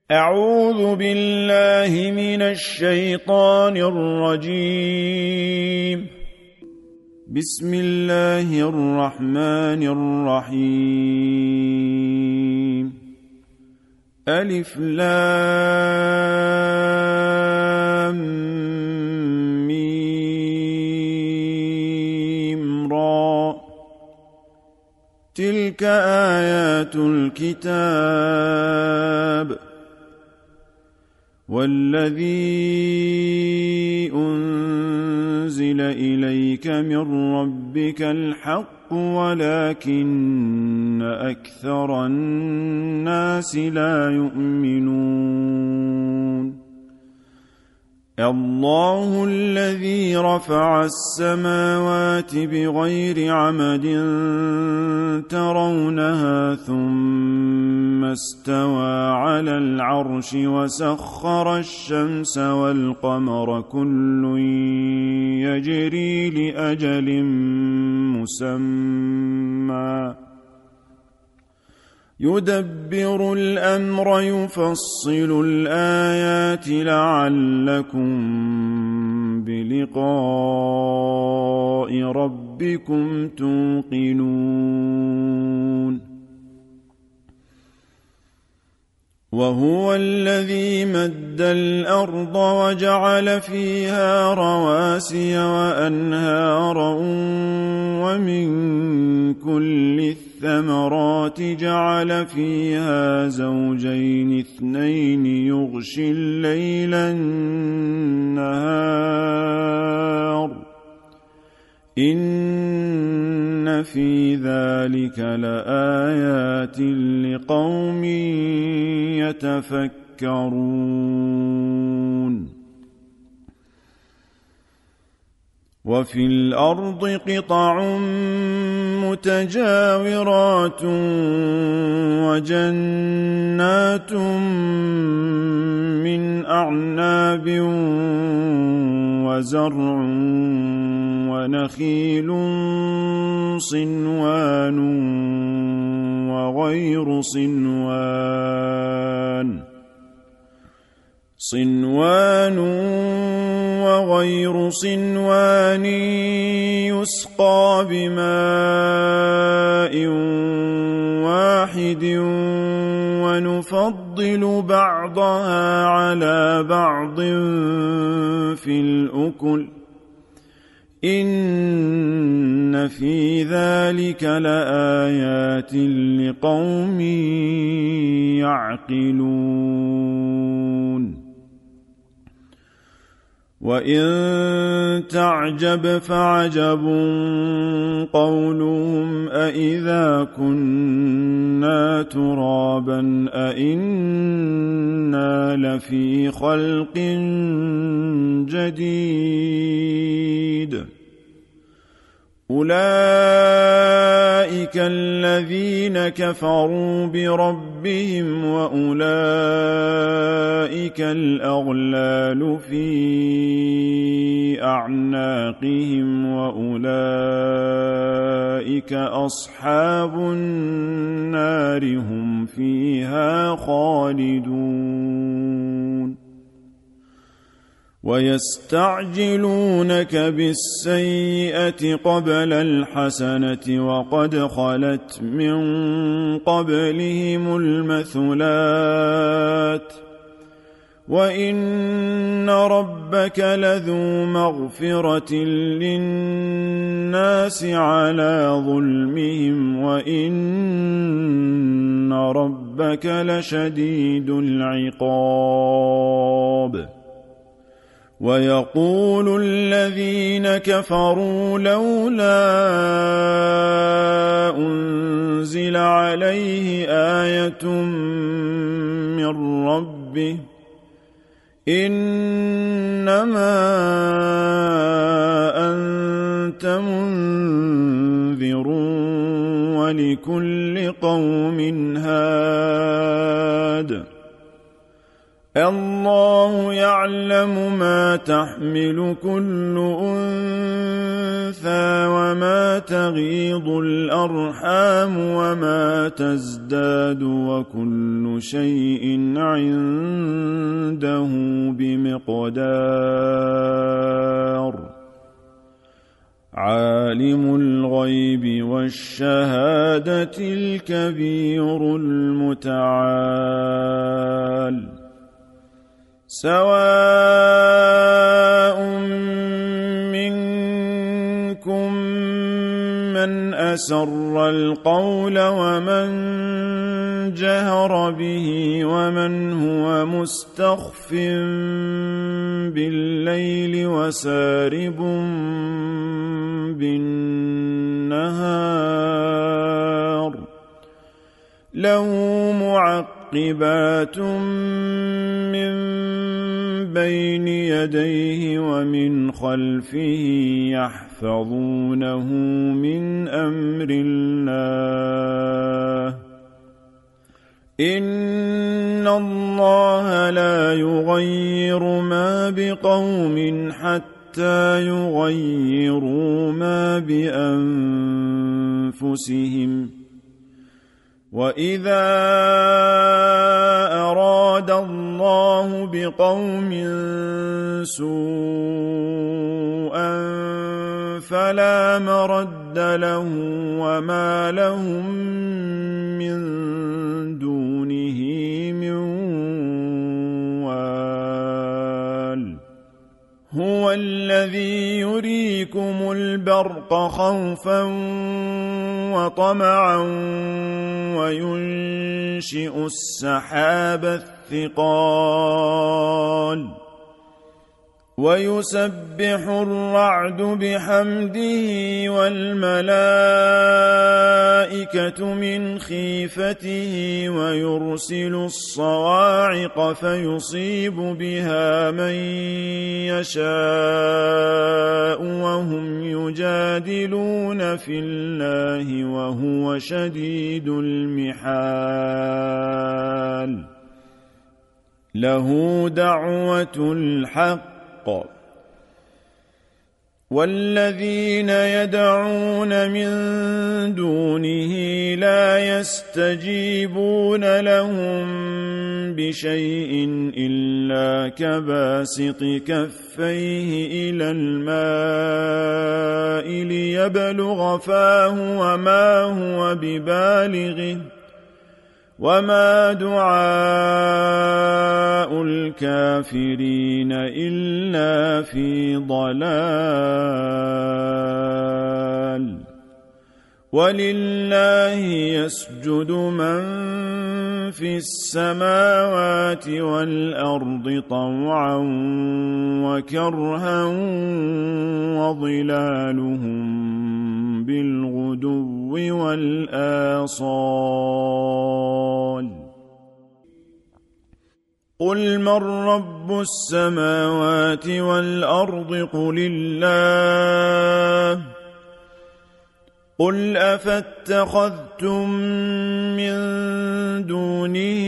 أعوذ بالله من الشيطان الرجيم. بسم الله الرحمن الرحيم. ألف لام ميم را. تلك آيات الكتاب والذي أنزل إليك من ربك الحق ولكن أكثر الناس لا يؤمنون. الله الذي رفع السماوات بغير عمد ترونها ثم استوى على العرش وسخر الشمس والقمر كل يجري لأجل مسمى يدبر الأمر يفصل الآيات لعلكم بلقاء ربكم توقنون. وهو الذي مد الأرض وجعل فيها رواسي وأنهارا ومن كل الثمرات جعل فيها زوجين اثنين يغشي الليل النهار إن في ذلك لآيات لقوم يتفكرون. وفي الأرض قطع متجاورات وجنات من أعناب وزرع ونخيل صنوان وغير صنوان يسقى بماء واحد ونفضل بعضها على بعض في الأكل إن في ذلك لآيات لقوم يعقلون. وإن تعجب فعجب قولهم أإذا كنا ترابا أإنا لفي خلق جديد أولئك الذين كفروا بربهم وأولئك الأغلال في أعناقهم وأولئك أصحاب النار هم فيها خالدون. ويستعجلونك بالسيئة قبل الحسنة وقد خلت من قبلهم المثلات وإن ربك لذو مغفرة للناس على ظلمهم وإن ربك لشديد العقاب. ويقول الذين كفروا لولا أنزل عليه آية من ربه إنما أنت منذر ولكل قوم هاد الله يعلم ما تحمل كل أنثى وما تغيض الأرحام وما تزداد وكل شيء عنده بمقدار عالم الغيب والشهادة الكبير المتعال سواء منكم من أسر القول ومن جهر به ومن هو مستخف بالليل وسارب بالنهار له معقبات من بين يديه ومن خلفه يحفظونه من أمر الله إن الله لا يغير ما بقوم حتى يغيروا ما بأنفسهم وإذا أراد الله بقوم سوءا فلا مرد له وما لهم من دونه من وال هو الذي يريكم البرق خوفا وطمعا وينشئ السحاب الثقال ويسبح الرعد بحمده والملائكة من خيفته ويرسل الصواعق فيصيب بها من يشاء وهم يجادلون في الله وهو شديد المحال له دعوة الحق والذين يدعون من دونه لا يستجيبون لهم بشيء إلا كباسط كفيه إلى الماء ليبلغ فاه وما هو ببالغه وما دعاء الكافرين إلا في ضلال ولله يسجد من في السماوات والأرض طوعا وكرها وظلالهم بالغدو والآصال قل من رب السماوات والأرض قل الله قل أفاتخذتم من دونه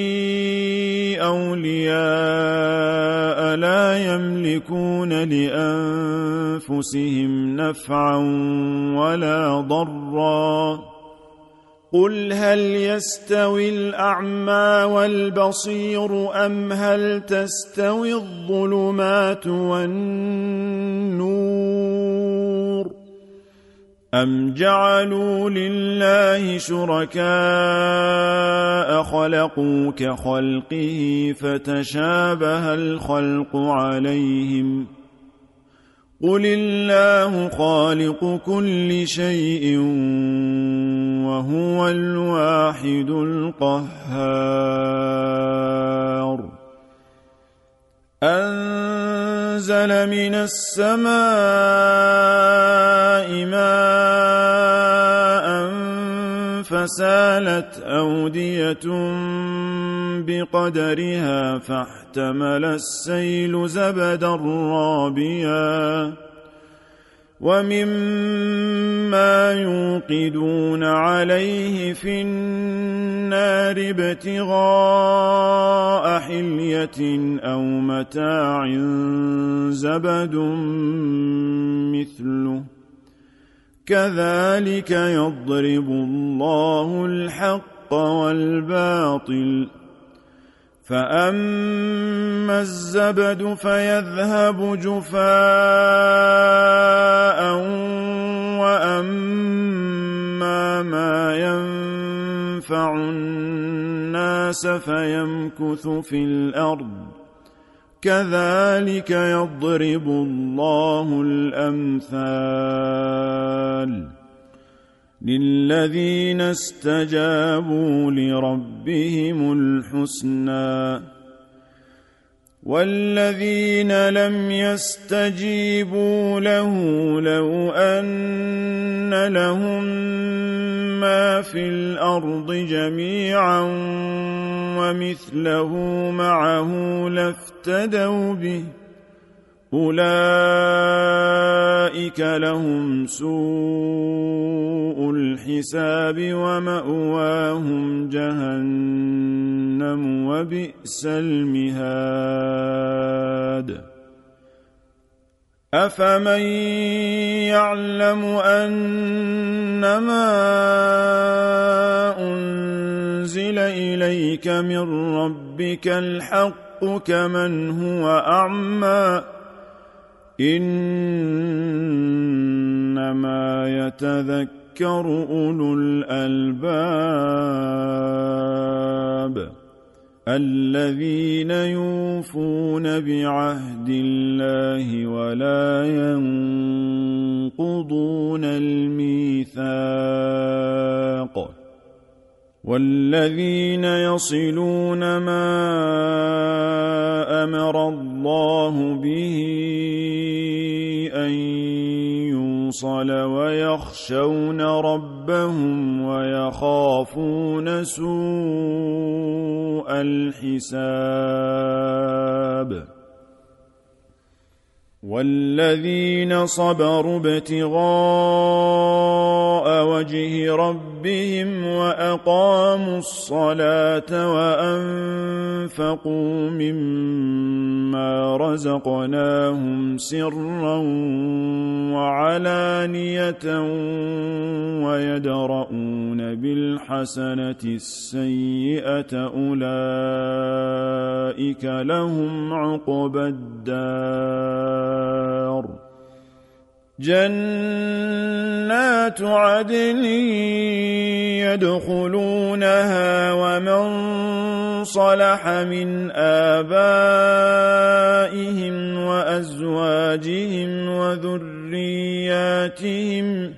أولياء لا يملكون لأنفسهم نفعا ولا ضرا قل هل يستوي الأعمى والبصير أم هل تستوي الظلمات والنور أم جعلوا لله شركاء خلقوا كخلقه فتشابه الخلق عليهم قل الله خالق كل شيء وهو الواحد القهار أنزل من السماء ماء فسالت أودية بقدرها فاحتمل السيل زبدا رابيا ومما يوقدون عليه في النار ابتغاء حلية قرية أو متاع زبد مثله كذلك يضرب الله الحق والباطل فأما الزبد فيذهب جفاء وأما ما ينفع الناس فيمكث في الأرض كذلك يضرب الله الأمثال للذين استجابوا لربهم الحسنى والذين لم يستجيبوا له لو أن لهم ما في الأرض جميعا ومثله معه لافتدوا به أولئك لهم سوء الحساب ومأواهم جهنم وبئس المهاد أفمن يعلم أنما أنزل إليك من ربك الحق كمن هو أعمى إنما يتذكر أولو الألباب الذين يوفون بعهد الله ولا ينقضون الميثاق والذين يصلون ما أمر الله به أن يوصل ويخشون ربهم ويخافون سوء الحساب والذين صبروا ابتغاء وجه ربهم وأقاموا الصلاة وأنفقوا مما رزقناهم سرا وعلانية ويدرؤون بالحسنة السيئة أولئك لهم عقبى الدار جنات عدن يدخلونها ومن صلح من آبائهم وأزواجهم وذرياتهم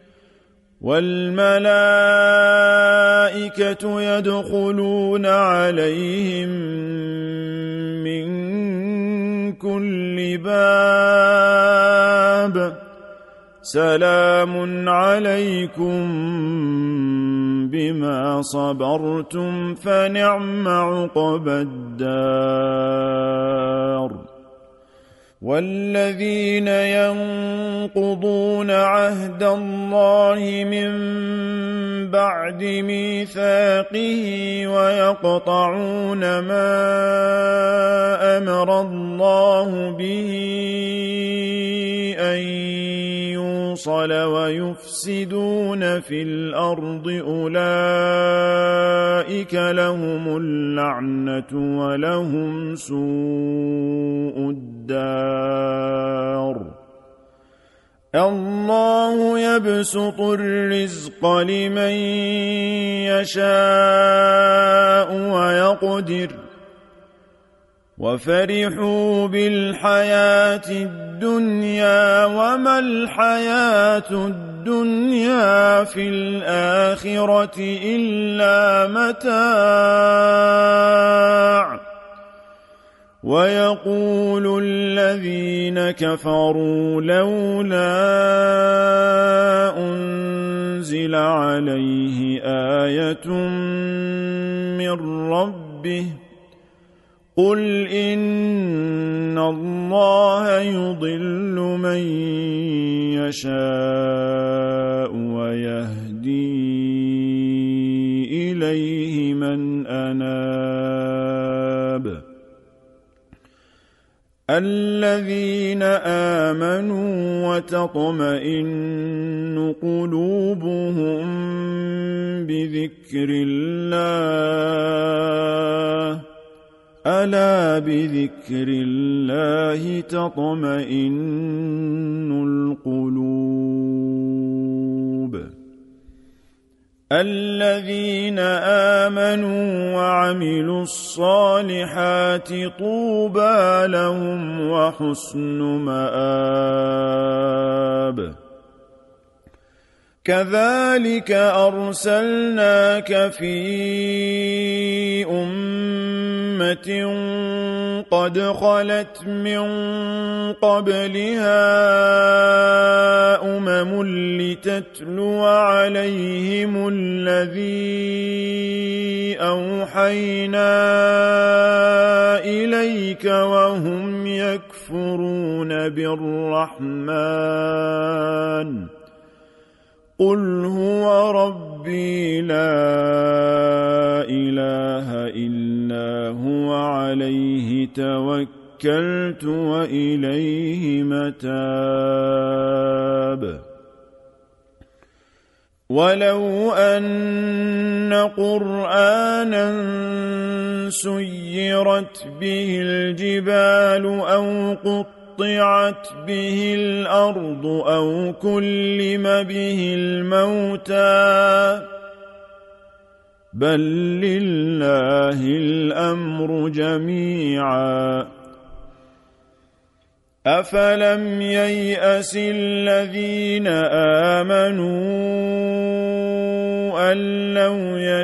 والملائكة يدخلون عليهم من كل باب سلام عليكم بما صبرتم فنعم عقبى الدار والذين ينقضون عهد الله من بعد ميثاقه ويقطعون ما أمر الله به أن يوصل ويفسدون في الأرض أولئك لهم اللعنة ولهم سوء الدار الله يبسط الرزق لمن يشاء ويقدر وفرحوا بالحياة الدنيا وما الحياة الدنيا في الآخرة إلا متاع ويقول الذين كفروا لولا أنزل عليه آية من ربه قل إن الله يضل من يشاء ويهدي إليه من أناب الذين آمنوا وتطمئن قلوبهم بذكر الله ألا بذكر الله تطمئن القلوب الذين آمنوا وعملوا الصالحات طوبى لهم وحسن مآب كذلك أرسلناك في أمة قد خلت من قبلها أمم لتتلو عليهم الذي أوحينا إليك وهم يكفرون بالرحمن قل هو ربي لا إله إلا هو عليه توكلت وإليه متاب ولو أن قرآنا سيرت به الجبال أو قطعت به الأرض أو كلم به الموتى بل لله الأمر جميعا أفلم ييأس الذين آمنوا أن لو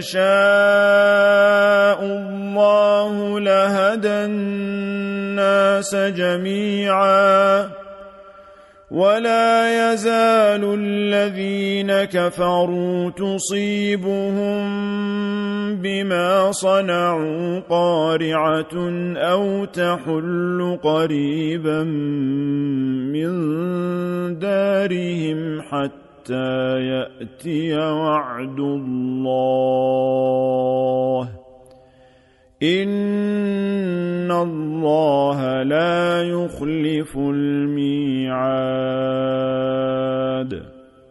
يشاء الله لهدى الناس جميعا ولا يزال الذين كفروا تصيبهم بما صنعوا قارعة أو تحل قريبا من دارهم حتى يأتي وعد الله إن الله لا يخلف الميعاد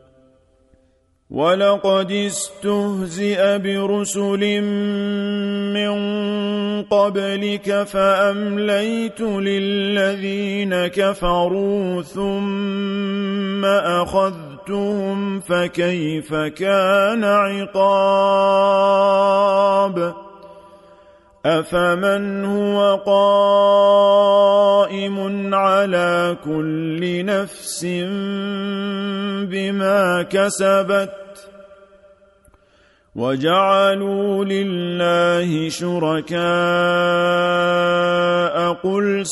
ولقد استهزئ برسل من قبلك فأمليت للذين كفروا ثم أخذتهم فكيف كان عقاب أفمن هو قائم على كل نفس بما كسبت وجعلوا لله شركاء قل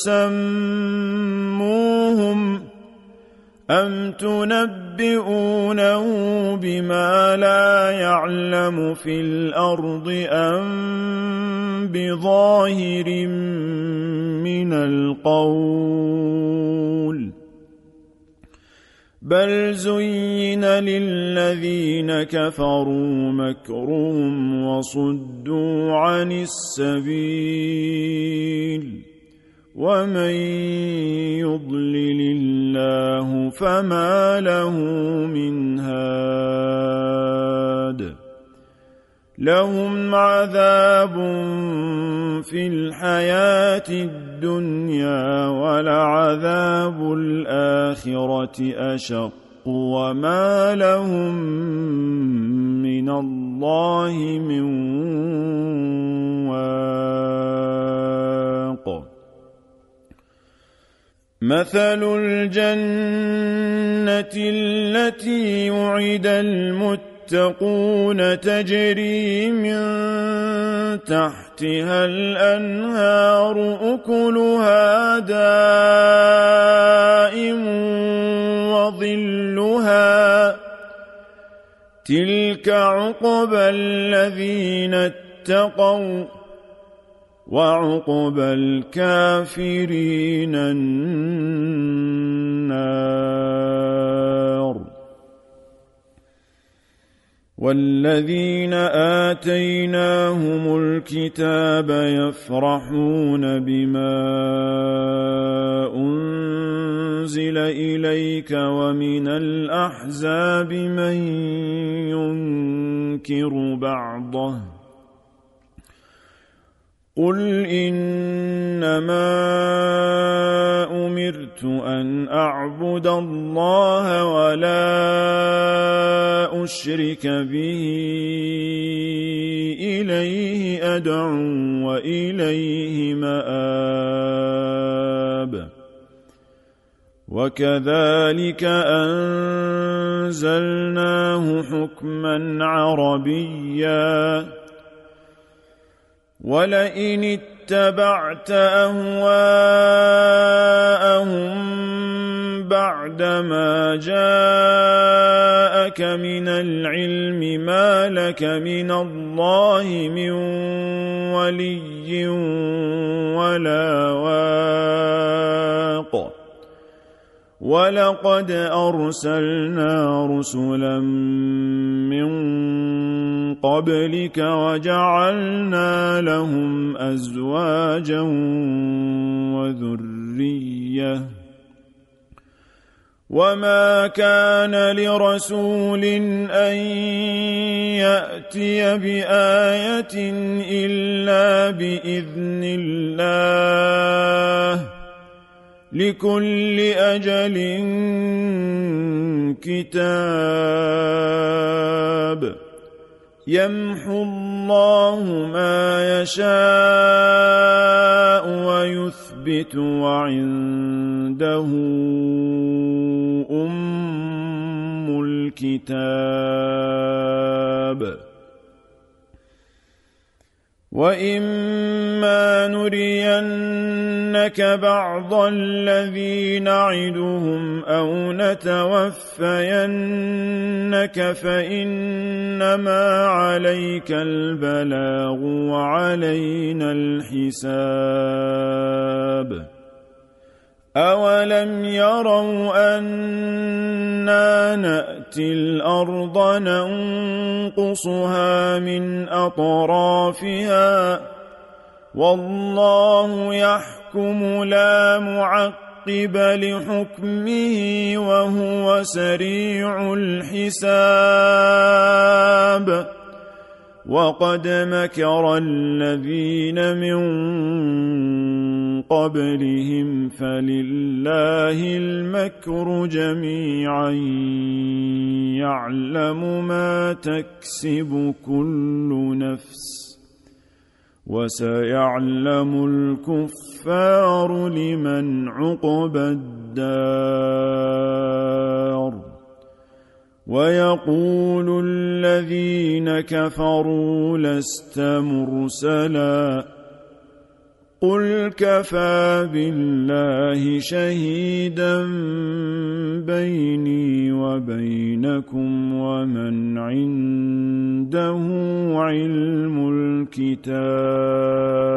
سموهم أم تنبئونه بما لا يعلم في الأرض أم بظاهر من القول بل زين للذين كفروا مكرهم وصدوا عن السبيل ومن يضلل الله فما له من هاد لهم عذاب في الحياة الدنيا ولعذاب الآخرة أشق وما لهم من الله من واق مثل الجنة التي وعد المتقون تجري من تحتها الأنهار أكلها دائم وظلها تلك عقبى الذين اتقوا وعقبى الكافرين النار والذين آتيناهم الكتاب يفرحون بما أنزل إليك ومن الأحزاب من ينكر بعضه قل إنما أمرت أن أعبد الله ولا أشرك به إليه أدعو وإليه مآب وكذلك أنزلناه حكما عربيا ولئن اتبعت أهواءهم بعدما جاءك من العلم ما لك من الله من ولي ولا واق ولقد أرسلنا رسلا من قبلك وجعلنا لهم أزواجا وذرية وما كان لرسول أن يأتي بآية إلا بإذن الله لكل أجل كتاب يمحو الله ما يشاء ويثبت وعنده أم الكتاب وإما نرينك بعض الذي نعدهم أو نتوفينك فإنما عليك البلاغ وعلينا الحساب أولم يروا أنا نأتي الأرض ننقصها من أطرافها والله يحكم لا معقب لحكمه وهو سريع الحساب وقد مكر الذين من قبلهم فلله المكر جميعا يعلم ما تكسب كل نفس وسيعلم الكفار لمن عقبى الدار ويقول الذين كفروا لست مرسلا قل كفى بالله شهيدا بيني وبينكم ومن عنده علم الكتاب